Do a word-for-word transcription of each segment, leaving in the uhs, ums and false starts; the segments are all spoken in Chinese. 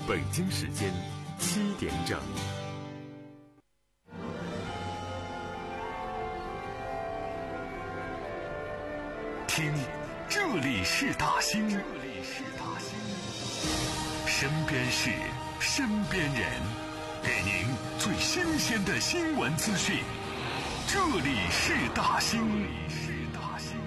北京时间七点整。听，这里是大兴，这里是大兴，身边事，身边人，给您最新鲜的新闻资讯。这里是大兴，这里是大兴。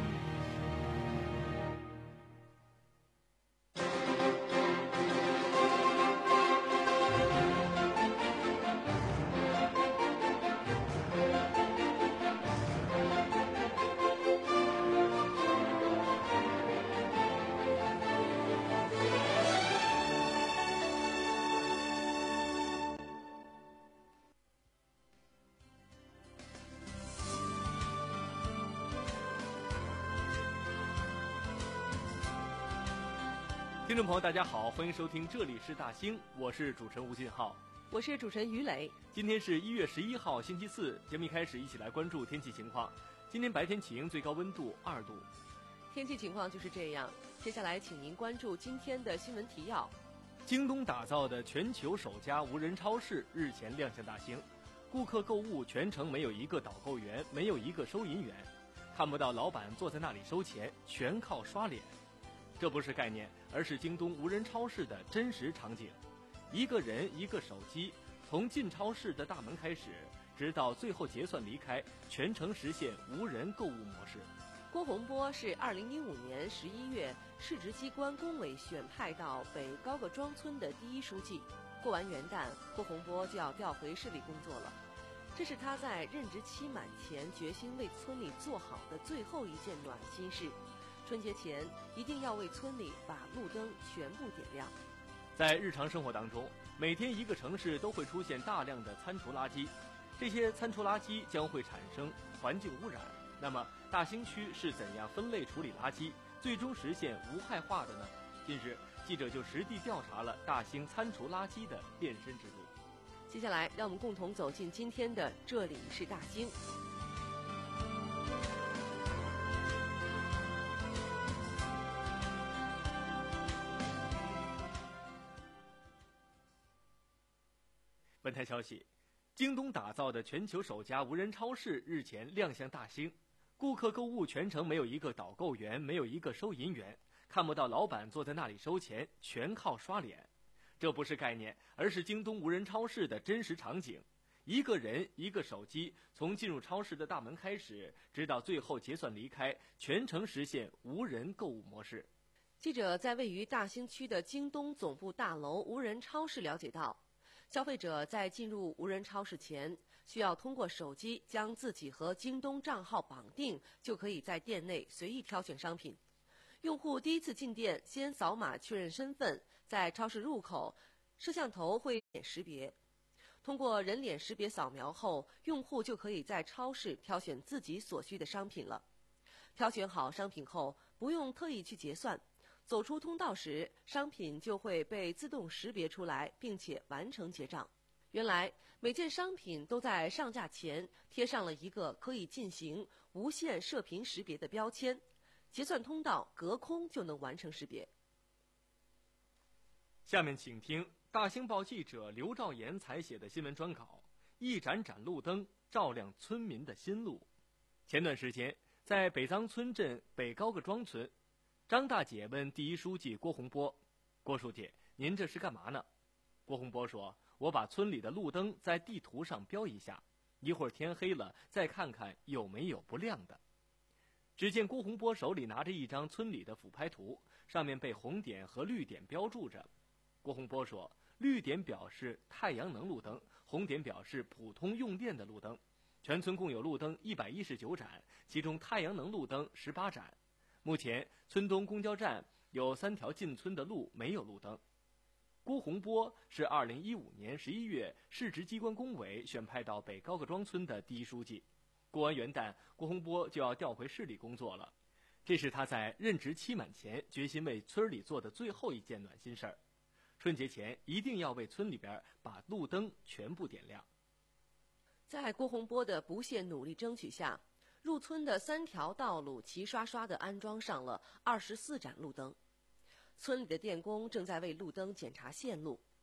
听众朋友大家好，欢迎收听这里是大兴，我是主持人吴俊浩， 我是主持人于磊。 今天是一月十一号星期四，节目一开始一起来关注天气情况。今天白天晴，最高温度二度。 天气情况就是这样，接下来请您关注今天的新闻提要。 京东打造的全球首家无人超市日前亮相大兴，顾客购物全程没有一个导购员，没有一个收银员，看不到老板坐在那里收钱，全靠刷脸。这不是概念，而是京东无人超市的真实场景。一个人一个手机，从进超市的大门开始，直到最后结算离开，全程实现无人购物模式。 郭洪波是二零一五年十一月市直机关工委选派到北高各庄村的第一书记。过完元旦，郭洪波就要调回市里工作了。这是他在任职期满前决心为村里做好的最后一件暖心事。春节前一定要为村里把路灯全部点亮。 在日常生活当中，每天一个城市都会出现大量的餐厨垃圾，这些餐厨垃圾将会产生环境污染。那么大兴区是怎样分类处理垃圾，最终实现无害化的呢？近日记者就实地调查了大兴餐厨垃圾的变身之路。 接下来让我们共同走进今天的这里是大兴。 本台消息，京东打造的全球首家无人超市日前亮相大兴，顾客购物全程没有一个导购员，没有一个收银员，看不到老板坐在那里收钱，全靠刷脸。这不是概念，而是京东无人超市的真实场景。一个人一个手机，从进入超市的大门开始，直到最后结算离开，全程实现无人购物模式。 记者在位于大兴区的京东总部大楼无人超市了解到，消费者在进入无人超市前，需要通过手机将自己和京东账号绑定，就可以在店内随意挑选商品。用户第一次进店，先扫码确认身份，在超市入口，摄像头会人脸识别。通过人脸识别扫描后，用户就可以在超市挑选自己所需的商品了。挑选好商品后，不用特意去结算。走出通道时，商品就会被自动识别出来，并且完成结账。原来每件商品都在上架前贴上了一个可以进行无线射频识别的标签，结算通道隔空就能完成识别。 下面请听大兴报记者刘兆岩采写的新闻专稿，一盏盏路灯照亮村民的心路。前段时间，在北藏村镇北高各庄村，张大姐问第一书记郭洪波：“郭书记，您这是干嘛呢？”郭洪波说：“我把村里的路灯在地图上标一下，一会儿天黑了再看看有没有不亮的。”只见郭洪波手里拿着一张村里的俯拍图，上面被红点和绿点标注着。郭洪波说：“绿点表示太阳能路灯，红点表示普通用电的路灯。全村共有路灯一百一十九盏，其中太阳能路灯十八盏。目前村东公交站有三条进村的路没有路灯。”郭洪波是二零一五年十一月市直机关工委选派到北高各庄村的第一书记。过完元旦，郭洪波就要调回市里工作了。这是他在任职期满前决心为村里做的最后一件暖心事儿。春节前一定要为村里边把路灯全部点亮。 在郭洪波的不懈努力争取下，入村的三条道路齐刷刷地安装上了二十四盏路灯。村里的电工正在为路灯检查线路。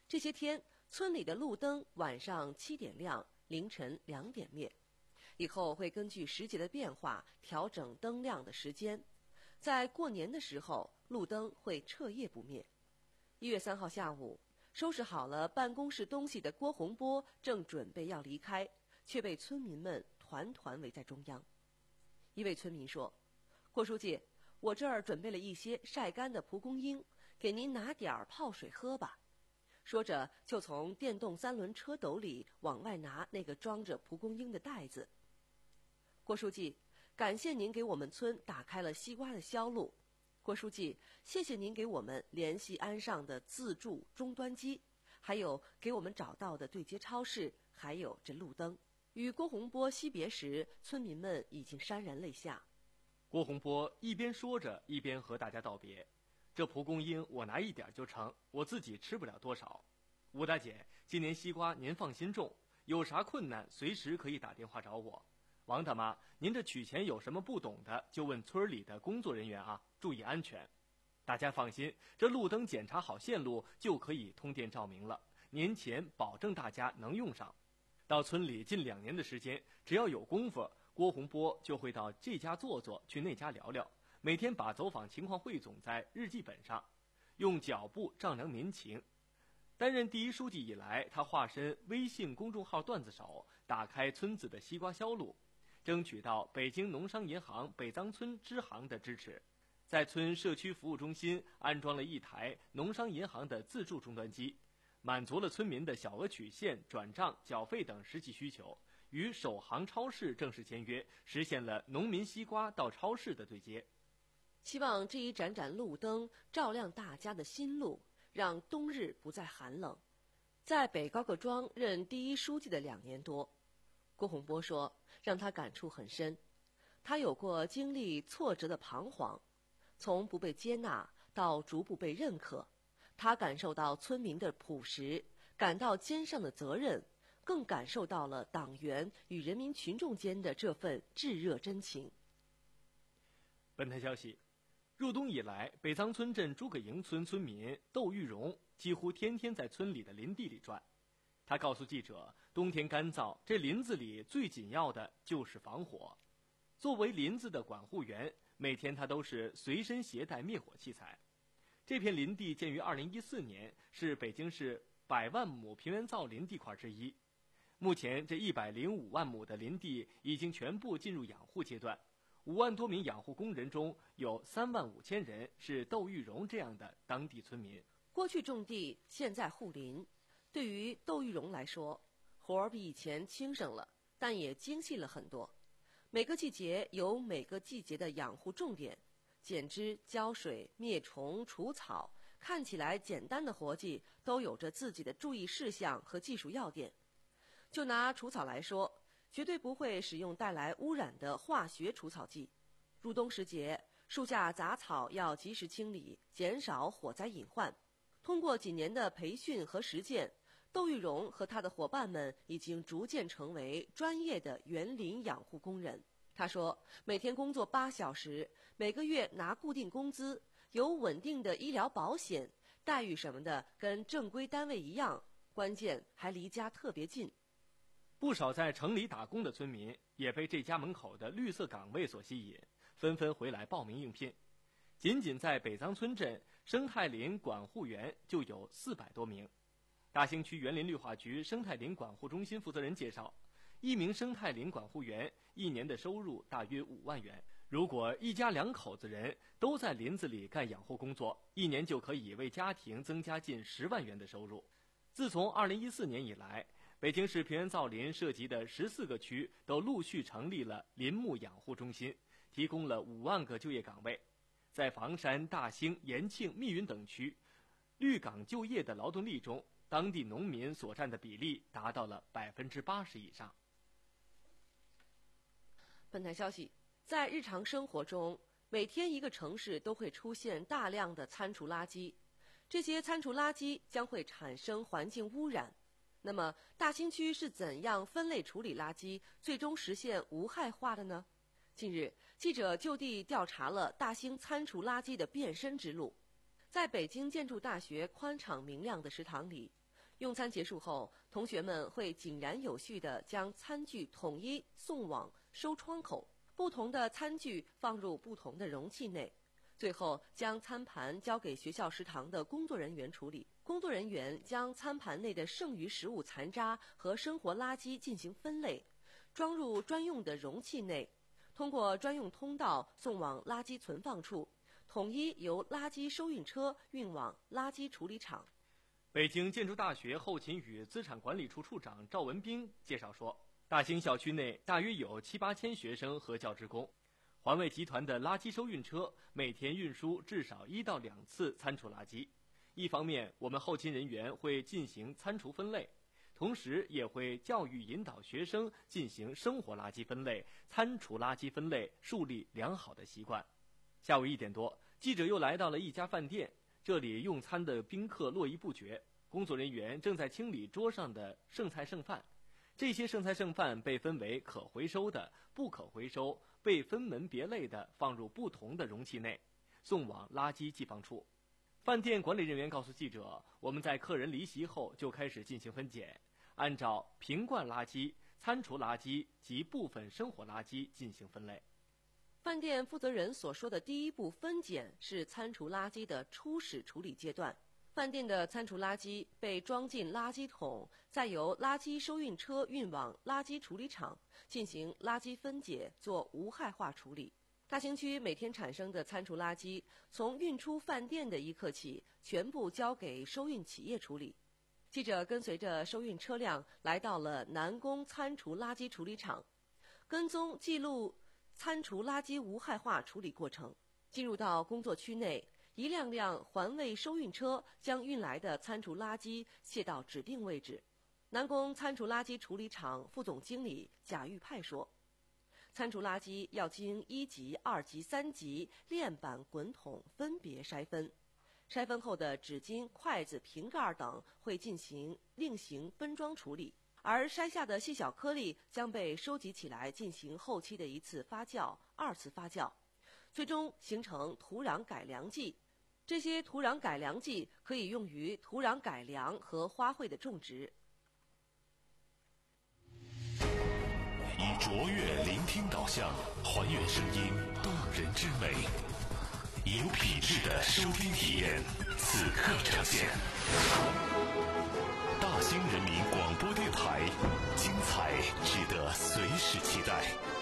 这些天，村里的路灯晚上七点亮，凌晨两点灭。以后会根据时节的变化调整灯亮的时间。在过年的时候，路灯会彻夜不灭。一月三号下午，收拾好了办公室东西的郭洪波正准备要离开，却被村民们团团围在中央。一位村民说：“郭书记，我这儿准备了一些晒干的蒲公英，给您拿点儿泡水喝吧。”说着，就从电动三轮车斗里往外拿那个装着蒲公英的袋子。郭书记，感谢您给我们村打开了西瓜的销路。郭书记，谢谢您给我们联系安上的自助终端机，还有给我们找到的对接超市，还有这路灯。与郭洪波惜别时，村民们已经潸然泪下。 郭洪波一边说着，一边和大家道别。这蒲公英我拿一点就成，我自己吃不了多少。吴大姐，今年西瓜您放心种，有啥困难随时可以打电话找我。王大妈，您这取钱有什么不懂的，就问村里的工作人员啊，注意安全。大家放心，这路灯检查好线路就可以通电照明了，年前保证大家能用上。到村里近两年的时间，只要有功夫，郭洪波就会到这家坐坐，去那家聊聊，每天把走访情况汇总在日记本上，用脚步丈量民情。担任第一书记以来，他化身微信公众号段子手，打开村子的西瓜销路，争取到北京农商银行北藏村支行的支持，在村社区服务中心安装了一台农商银行的自助终端机，满足了村民的小额取现、转账、缴费等实际需求，与首行超市正式签约，实现了农民西瓜到超市的对接。 希望这一盏盏路灯照亮大家的心路，让冬日不再寒冷。在北高个庄任第一书记的两年多，郭洪波说，让他感触很深。他有过经历挫折的彷徨，从不被接纳到逐步被认可，他感受到村民的朴实，感到肩上的责任，更感受到了党员与人民群众间的这份炙热真情。 本台消息，入冬以来，北藏村镇诸葛营村村民窦玉荣几乎天天在村里的林地里转。他告诉记者，冬天干燥，这林子里最紧要的就是防火。作为林子的管护员，每天他都是随身携带灭火器材。这片林地建于二零一四年，是北京市百万亩平原造林地块之一。目前这一百零五万亩的林地已经全部进入养护阶段，五万多名养护工人中有三万五千人是窦玉荣这样的当地村民。 过去种地，现在护林，对于窦玉荣来说，活儿比以前轻省了，但也精细了很多。每个季节有每个季节的养护重点，剪枝、浇水、灭虫、除草，看起来简单的活计都有着自己的注意事项和技术要点。就拿除草来说，绝对不会使用带来污染的化学除草剂。入冬时节，树下杂草要及时清理，减少火灾隐患。通过几年的培训和实践，窦玉荣和他的伙伴们已经逐渐成为专业的园林养护工人。他说，每天工作八小时，每个月拿固定工资，有稳定的医疗保险，待遇什么的跟正规单位一样，关键还离家特别近。 不少在城里打工的村民也被这家门口的绿色岗位所吸引，纷纷回来报名应聘。仅仅在北藏村镇，生态林管护员就有四百多名。大兴区园林绿化局生态林管护中心负责人介绍，一名生态林管护员一年的收入大约五万元。如果一家两口子人都在林子里干养护工作，一年就可以为家庭增加近十万元的收入。自从二零一四年以来，北京市平原造林涉及的十四个区都陆续成立了林木养护中心，提供了五万个就业岗位。在房山、大兴、延庆、密云等区，绿岗就业的劳动力中，当地农民所占的比例达到了百分之八十以上。 本台消息，在日常生活中，每天一个城市都会出现大量的餐厨垃圾，这些餐厨垃圾将会产生环境污染。那么，大兴区是怎样分类处理垃圾，最终实现无害化的呢？近日，记者就地调查了大兴餐厨垃圾的变身之路。在北京建筑大学宽敞明亮的食堂里， 用餐结束后，同学们会井然有序地将餐具统一送往收窗口，不同的餐具放入不同的容器内，最后将餐盘交给学校食堂的工作人员处理。工作人员将餐盘内的剩余食物残渣和生活垃圾进行分类，装入专用的容器内，通过专用通道送往垃圾存放处，统一由垃圾收运车运往垃圾处理厂。 北京建筑大学后勤与资产管理处处长赵文斌介绍说，大兴校区内大约有七八千学生和教职工，环卫集团的垃圾收运车每天运输至少一到两次餐厨垃圾。一方面，我们后勤人员会进行餐厨分类，同时也会教育引导学生进行生活垃圾分类、餐厨垃圾分类，树立良好的习惯。下午一点多，记者又来到了一家饭店，这里用餐的宾客络绎不绝，工作人员正在清理桌上的剩菜剩饭。这些剩菜剩饭被分为可回收的、不可回收，被分门别类的放入不同的容器内，送往垃圾寄放处。饭店管理人员告诉记者，我们在客人离席后就开始进行分拣，按照瓶罐垃圾、餐厨垃圾及部分生活垃圾进行分类。 饭店负责人所说的第一步分拣是餐厨垃圾的初始处理阶段。饭店的餐厨垃圾被装进垃圾桶，再由垃圾收运车运往垃圾处理厂进行垃圾分解，做无害化处理。大兴区每天产生的餐厨垃圾，从运出饭店的一刻起，全部交给收运企业处理。记者跟随着收运车辆来到了南宫餐厨垃圾处理厂，跟踪记录餐厨垃圾无害化处理过程。进入到工作区内，一辆辆环卫收运车将运来的餐厨垃圾卸到指定位置。南宫餐厨垃圾处理厂副总经理贾玉派说，餐厨垃圾要经一级、二级、三级链板滚筒分别筛分，筛分后的纸巾、筷子、瓶盖等会进行另行分装处理，而筛下的细小颗粒将被收集起来进行后期的一次发酵、二次发酵，最终形成土壤改良剂。这些土壤改良剂可以用于土壤改良和花卉的种植。 以卓越聆听导向，还原声音动人之美，有品质的收听体验，此刻呈现。大兴人民广播电台，精彩值得随时期待。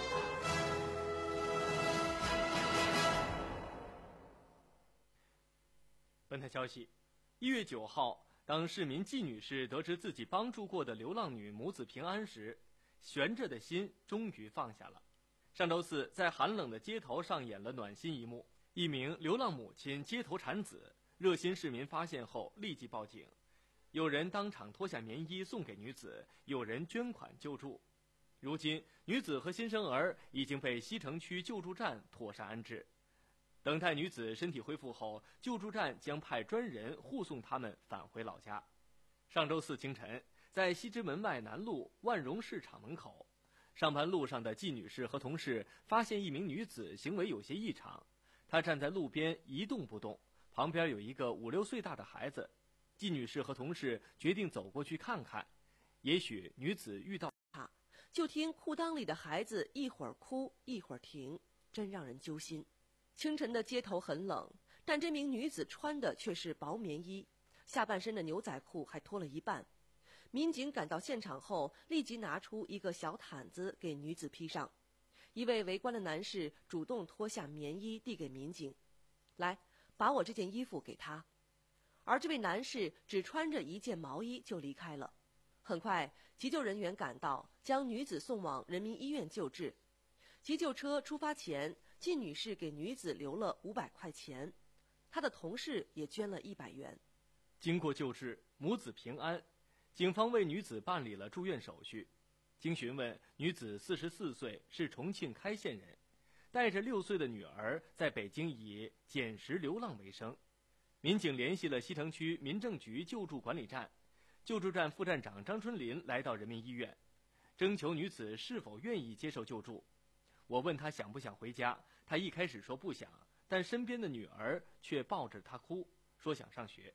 本台消息，一月九号，当市民季女士得知自己帮助过的流浪女母子平安时，悬着的心终于放下了。上周四，在寒冷的街头上演了暖心一幕，一名流浪母亲街头产子，热心市民发现后立即报警，有人当场脱下棉衣送给女子，有人捐款救助。如今，女子和新生儿已经被西城区救助站妥善安置。等待女子身体恢复后，救助站将派专人护送他们返回老家。上周四清晨，在西直门外南路万荣市场门口，上班路上的季女士和同事发现一名女子行为有些异常，她站在路边一动不动，旁边有一个五六岁大的孩子。季女士和同事决定走过去看看，也许女子遇到她， 就听裤裆里的孩子一会儿哭一会儿停，真让人揪心。清晨的街头很冷，但这名女子穿的却是薄棉衣，下半身的牛仔裤还脱了一半。民警赶到现场后，立即拿出一个小毯子给女子披上。一位围观的男士主动脱下棉衣递给民警，来，把我这件衣服给他。而这位男士只穿着一件毛衣就离开了。很快，急救人员赶到，将女子送往人民医院救治。急救车出发前，季女士给女子留了五百块钱，她的同事也捐了一百元。 经过救治，母子平安。警方为女子办理了住院手续。经询问，女子四十四岁，是重庆开县人，带着六岁的女儿在北京以捡拾流浪为生。民警联系了西城区民政局救助管理站，救助站副站长张春林来到人民医院，征求女子是否愿意接受救助。我问她想不想回家，她一开始说不想，但身边的女儿却抱着她哭，说想上学。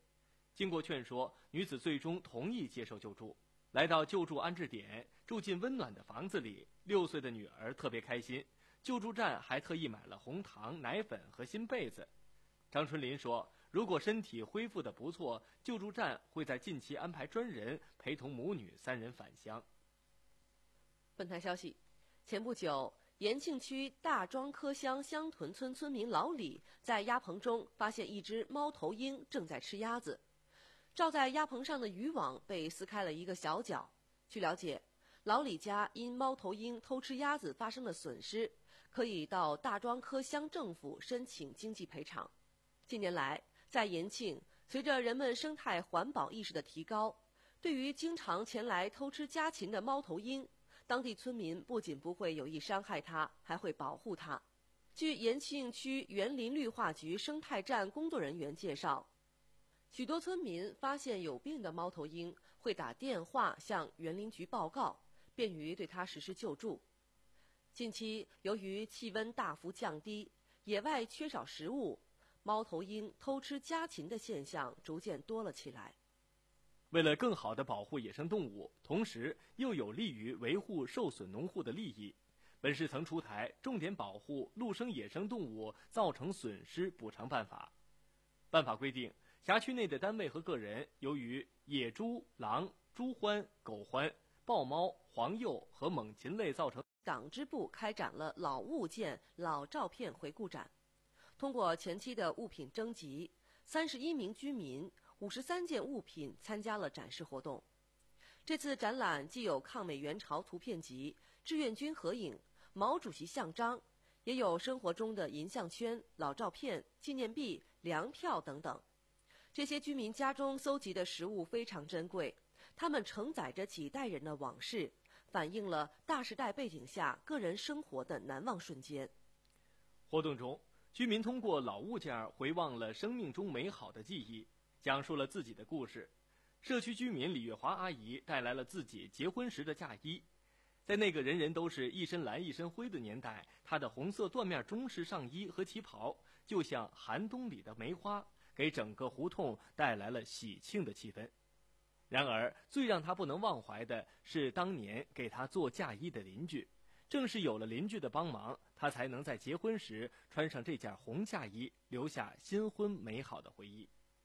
经过劝说，女子最终同意接受救助。来到救助安置点，住进温暖的房子里，六岁的女儿特别开心。救助站还特意买了红糖、奶粉和新被子。张春林说，如果身体恢复得不错，救助站会在近期安排专人陪同母女三人返乡。 本台消息，前不久，延庆区大庄科乡乡屯村村民老李在鸭棚中发现一只猫头鹰正在吃鸭子，罩在鸭棚上的渔网被撕开了一个小角。据了解，老李家因猫头鹰偷吃鸭子发生的损失，可以到大庄科乡政府申请经济赔偿。近年来，在延庆，随着人们生态环保意识的提高，对于经常前来偷吃家禽的猫头鹰，当地村民不仅不会有意伤害它，还会保护它。据延庆区园林绿化局生态站工作人员介绍，许多村民发现有病的猫头鹰会打电话向园林局报告，便于对它实施救助。近期，由于气温大幅降低，野外缺少食物，猫头鹰偷吃家禽的现象逐渐多了起来。 为了更好地保护野生动物，同时又有利于维护受损农户的利益，本市曾出台重点保护陆生野生动物造成损失补偿办法。办法规定，辖区内的单位和个人由于野猪、狼、猪獾、狗獾、豹猫、黄鼬和猛禽类造成， 党支部开展了老物件、老照片回顾展。通过前期的物品征集，三十一名居民、五十三件物品参加了展示活动。这次展览既有抗美援朝图片集、志愿军合影、毛主席像章，也有生活中的银项圈、老照片、纪念币、粮票等等。这些居民家中搜集的食物非常珍贵，它们承载着几代人的往事，反映了大时代背景下个人生活的难忘瞬间。 活动中，居民通过老物件回望了生命中美好的记忆，讲述了自己的故事。社区居民李月华阿姨带来了自己结婚时的嫁衣。在那个人人都是一身蓝一身灰的年代，她的红色缎面中式上衣和旗袍就像寒冬里的梅花，给整个胡同带来了喜庆的气氛。然而，最让她不能忘怀的是当年给她做嫁衣的邻居。正是有了邻居的帮忙，她才能在结婚时穿上这件红嫁衣，留下新婚美好的回忆。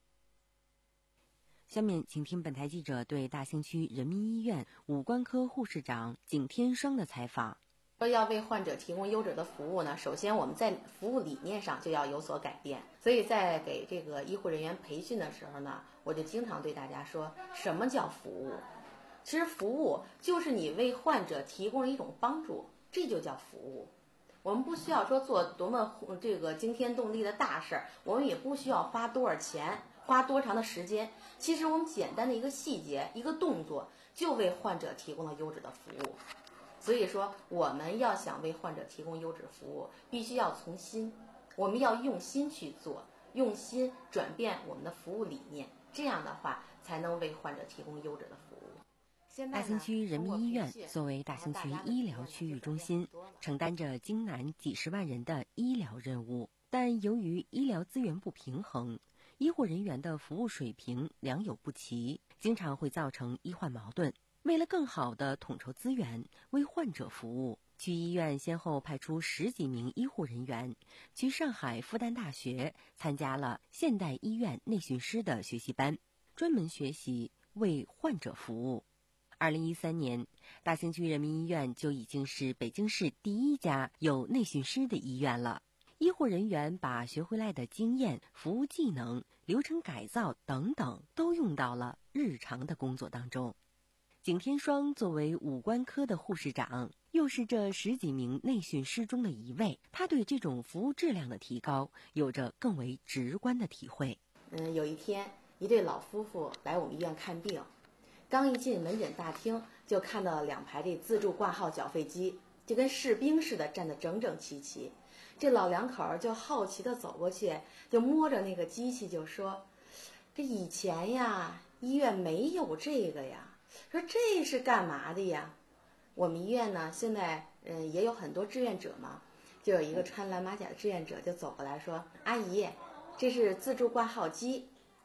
下面请听本台记者对大兴区人民医院五官科护士长景天双的采访。 说要为患者提供优质的服务呢，首先我们在服务理念上就要有所改变。所以在给这个医护人员培训的时候呢，我就经常对大家说，什么叫服务？其实服务就是你为患者提供了一种帮助，这就叫服务。我们不需要说做多么这个惊天动地的大事儿，我们也不需要花多少钱，花多长的时间。其实我们简单的一个细节，一个动作，就为患者提供了优质的服务。所以说，我们要想为患者提供优质服务，必须要从心，我们要用心去做，用心转变我们的服务理念，这样的话才能为患者提供优质的服务。 大兴区人民医院作为大兴区医疗区域中心，承担着京南几十万人的医疗任务，但由于医疗资源不平衡，医护人员的服务水平良莠不齐，经常会造成医患矛盾。为了更好地统筹资源，为患者服务，区医院先后派出十几名医护人员去上海复旦大学参加了现代医院内训师的学习班，专门学习为患者服务。二零一三年，大兴区人民医院就已经是北京市第一家有内训师的医院了。医护人员把学回来的经验、服务技能、流程改造等等都用到了日常的工作当中。景天双作为五官科的护士长，又是这十几名内训师中的一位，他对这种服务质量的提高有着更为直观的体会。 嗯，有一天，一对老夫妇来我们医院看病，刚一进门诊大厅，就看到两排这自助挂号缴费机，就跟士兵似的站得整整齐齐。这老两口就好奇地走过去，就摸着那个机器就说：“这以前呀，医院没有这个呀。说这是干嘛的呀？”我们医院呢，现在嗯也有很多志愿者嘛，就有一个穿蓝马甲的志愿者就走过来说：“阿姨，这是自助挂号机。”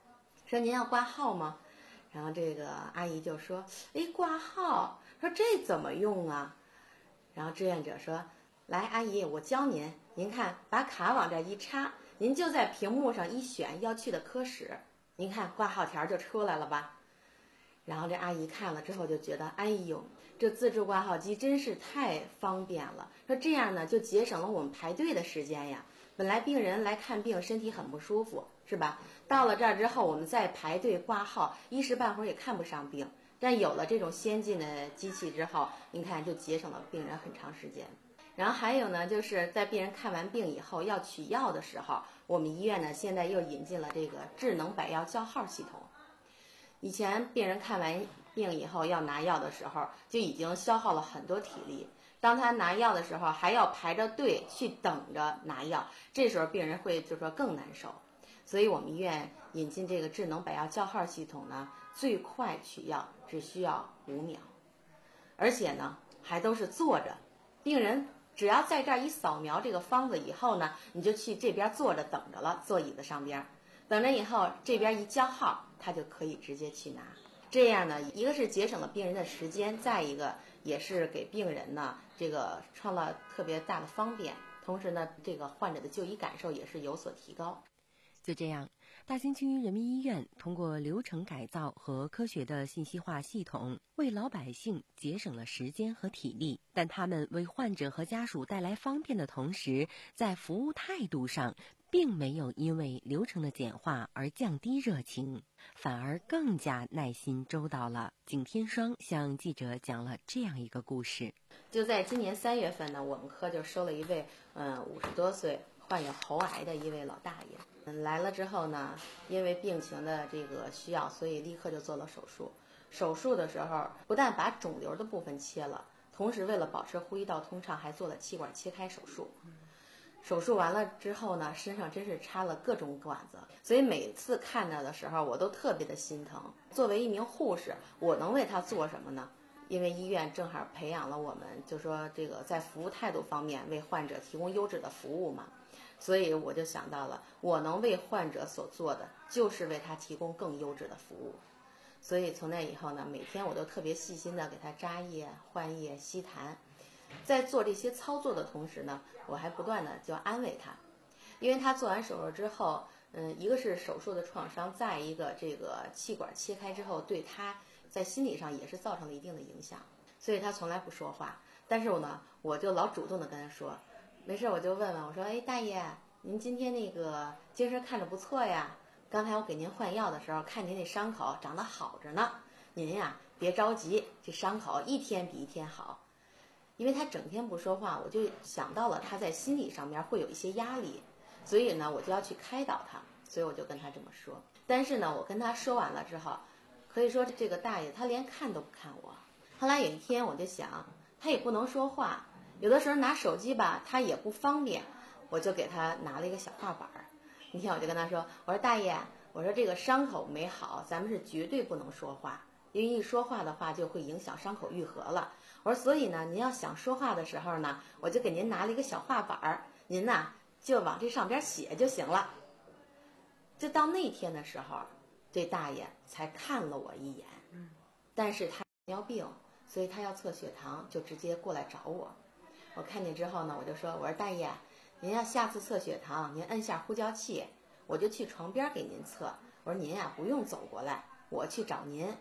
说您要挂号吗？然后这个阿姨就说，哎，挂号，说这怎么用啊？然后志愿者说，来，阿姨，我教您，您看，把卡往这一插，您就在屏幕上一选要去的科室，您看挂号条就出来了吧？然后这阿姨看了之后就觉得，哎呦，这自助挂号机真是太方便了。说这样呢，就节省了我们排队的时间呀。本来病人来看病，身体很不舒服，是吧？到了这儿之后，我们再排队挂号，一时半会儿也看不上病。但有了这种先进的机器之后，您看就节省了病人很长时间。然后还有呢，就是在病人看完病以后要取药的时候，我们医院呢现在又引进了这个智能百药叫号系统。以前病人看完病以后要拿药的时候，就已经消耗了很多体力。当他拿药的时候，还要排着队去等着拿药，这时候病人会就说更难受。所以我们医院引进这个智能百药叫号系统呢，最快取药只需要五秒，而且呢还都是坐着，病人只要在这儿一扫描这个方子以后呢，你就去这边坐着等着了，坐椅子上边，等着以后这边一叫号，他就可以直接去拿。这样呢，一个是节省了病人的时间，再一个也是给病人呢这个创造特别大的方便，同时呢，这个患者的就医感受也是有所提高。 就这样，大兴区人民医院通过流程改造和科学的信息化系统，为老百姓节省了时间和体力。但他们为患者和家属带来方便的同时，在服务态度上并没有因为流程的简化而降低热情，反而更加耐心周到了。景天双向记者讲了这样一个故事： 就在今年三月份呢，我们科就收了一位嗯五十多岁患有喉癌的一位老大爷。嗯，来了之后呢，因为病情的这个需要，所以立刻就做了手术。手术的时候，不但把肿瘤的部分切了，同时为了保持呼吸道通畅，还做了气管切开手术。手术完了之后呢，身上真是插了各种管子，所以每次看到的时候，我都特别的心疼。作为一名护士，我能为他做什么呢？因为医院正好培养了我们，就说这个在服务态度方面为患者提供优质的服务嘛。所以我就想到了，我能为患者所做的就是为他提供更优质的服务。所以从那以后呢，每天我都特别细心的给他扎液、换液、吸痰。在做这些操作的同时呢，我还不断的就安慰他，因为他做完手术之后，嗯，一个是手术的创伤，再一个这个气管切开之后，对他在心理上也是造成了一定的影响，所以他从来不说话。但是我呢，我就老主动的跟他说。没事，我就问问我说，哎，大爷，您今天那个精神看着不错呀。刚才我给您换药的时候，看您那伤口长得好着呢。您呀，别着急，这伤口一天比一天好。因为他整天不说话，我就想到了他在心理上面会有一些压力，所以呢，我就要去开导他。所以我就跟他这么说。但是呢，我跟他说完了之后，可以说这个大爷他连看都不看我。后来有一天我就想，他也不能说话。有的时候拿手机吧，他也不方便，我就给他拿了一个小画板儿。那天我就跟他说，我说大爷，我说这个伤口没好，咱们是绝对不能说话，因为一说话的话就会影响伤口愈合了。我说所以呢，您要想说话的时候呢，我就给您拿了一个小画板儿，您呐就往这上边写就行了。就到那天的时候，这大爷才看了我一眼，但是他糖尿病，所以他要测血糖，就直接过来找我。我看见之后呢，我就说，我说大爷，您要下次测血糖，您摁下呼叫器，我就去床边给您测。我说您呀不用走过来，我去找您。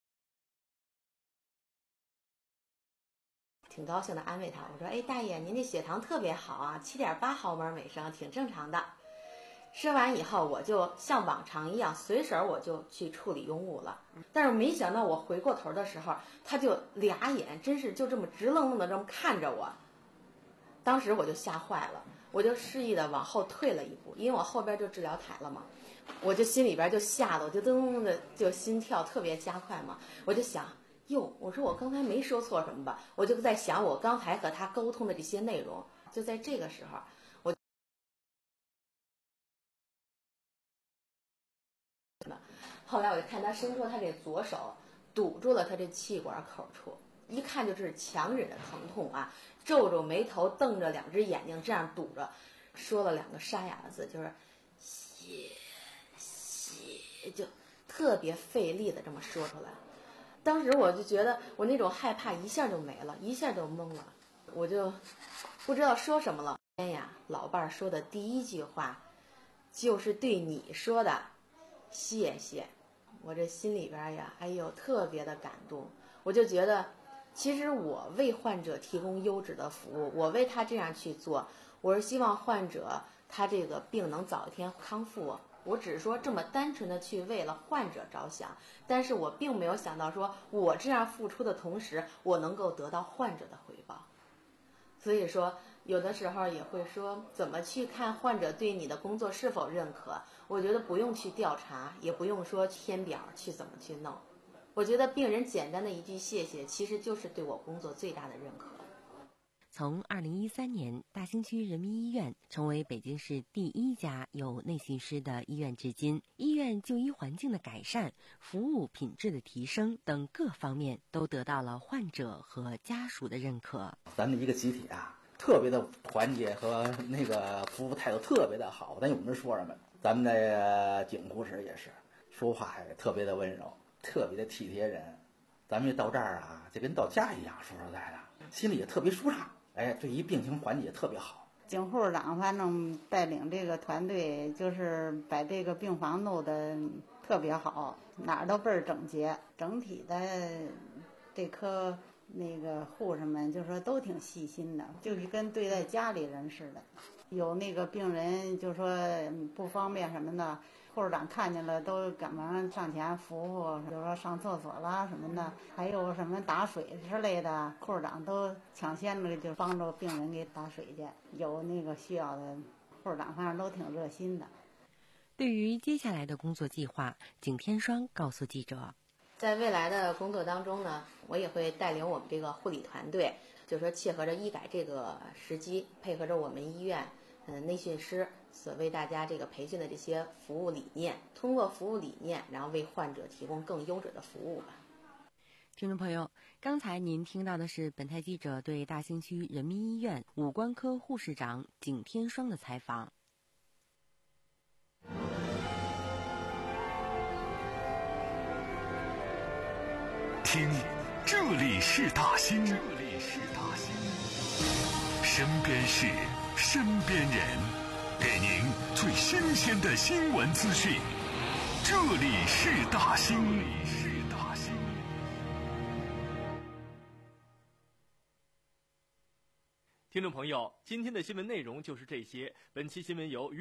挺高兴的安慰他，我说，哎，大爷，您这血糖特别好啊，七点八毫摩每升，挺正常的。说完以后，我就像往常一样，随手我就去处理用物了。但是没想到我回过头的时候，他就俩眼真是就这么直愣愣的这么看着我。当时我就吓坏了，我就示意的往后退了一步，因为我后边就治疗台了嘛，我就心里边就吓得我就噔噔的就心跳特别加快嘛，我就想，哟，我说我刚才没说错什么吧？我就在想我刚才和他沟通的这些内容。就在这个时候，我后来我就看他伸出他这左手堵住了他这气管口处，一看就是强忍的疼痛啊，皱皱眉头，瞪着两只眼睛这样堵着，说了两个沙哑的字，就是血血，就特别费力的这么说出来。当时我就觉得我那种害怕一下就没了，一下就懵了，我就不知道说什么了。哎呀，老伴儿说的第一句话就是对你说的谢谢，我这心里边呀，哎呦，特别的感动。我就觉得其实我为患者提供优质的服务，我为他这样去做，我是希望患者他这个病能早一天康复。我只是说这么单纯的去为了患者着想，但是我并没有想到说我这样付出的同时，我能够得到患者的回报。所以说有的时候也会说怎么去看患者对你的工作是否认可，我觉得不用去调查，也不用说填表去怎么去弄，我觉得病人简单的一句谢谢，其实就是对我工作最大的认可。 从二零一三年大兴区人民医院成为北京市第一家有内训师的医院至今，医院就医环境的改善、服务品质的提升等各方面都得到了患者和家属的认可。 咱的一个集体啊，特别的团结和那个服务态度特别的好。咱有没说什么？咱们的景护士也是，说话也特别的温柔，特别的体贴人。咱们到这儿啊，就跟到家一样，说实在的，心里也特别舒畅。哎，对于病情缓解也特别好。 景护士长反正带领这个团队，就是把这个病房弄得特别好，哪儿都倍儿整洁。整体的这科那个护士们就说都挺细心的，就是跟对待家里人似的。有那个病人就说不方便什么的，护士长看见了都赶忙上前扶扶，比如说上厕所啦什么的，还有什么打水之类的，护士长都抢先的就帮助病人给打水去。有那个需要的，护士长反正都挺热心的。 对于接下来的工作计划，景天双告诉记者， 在未来的工作当中呢，我也会带领我们这个护理团队，就是说切合着医改这个时机，配合着我们医院嗯内训师所为大家这个培训的这些服务理念，通过服务理念，然后为患者提供更优质的服务吧。 听众朋友，刚才您听到的是本台记者对大兴区人民医院五官科护士长景天双的采访。 听，这里是大兴，这里是大兴，身边事，身边人，给您最新鲜的新闻资讯。这里是大兴，这里是大兴。 听众朋友，今天的新闻内容就是这些。本期新闻由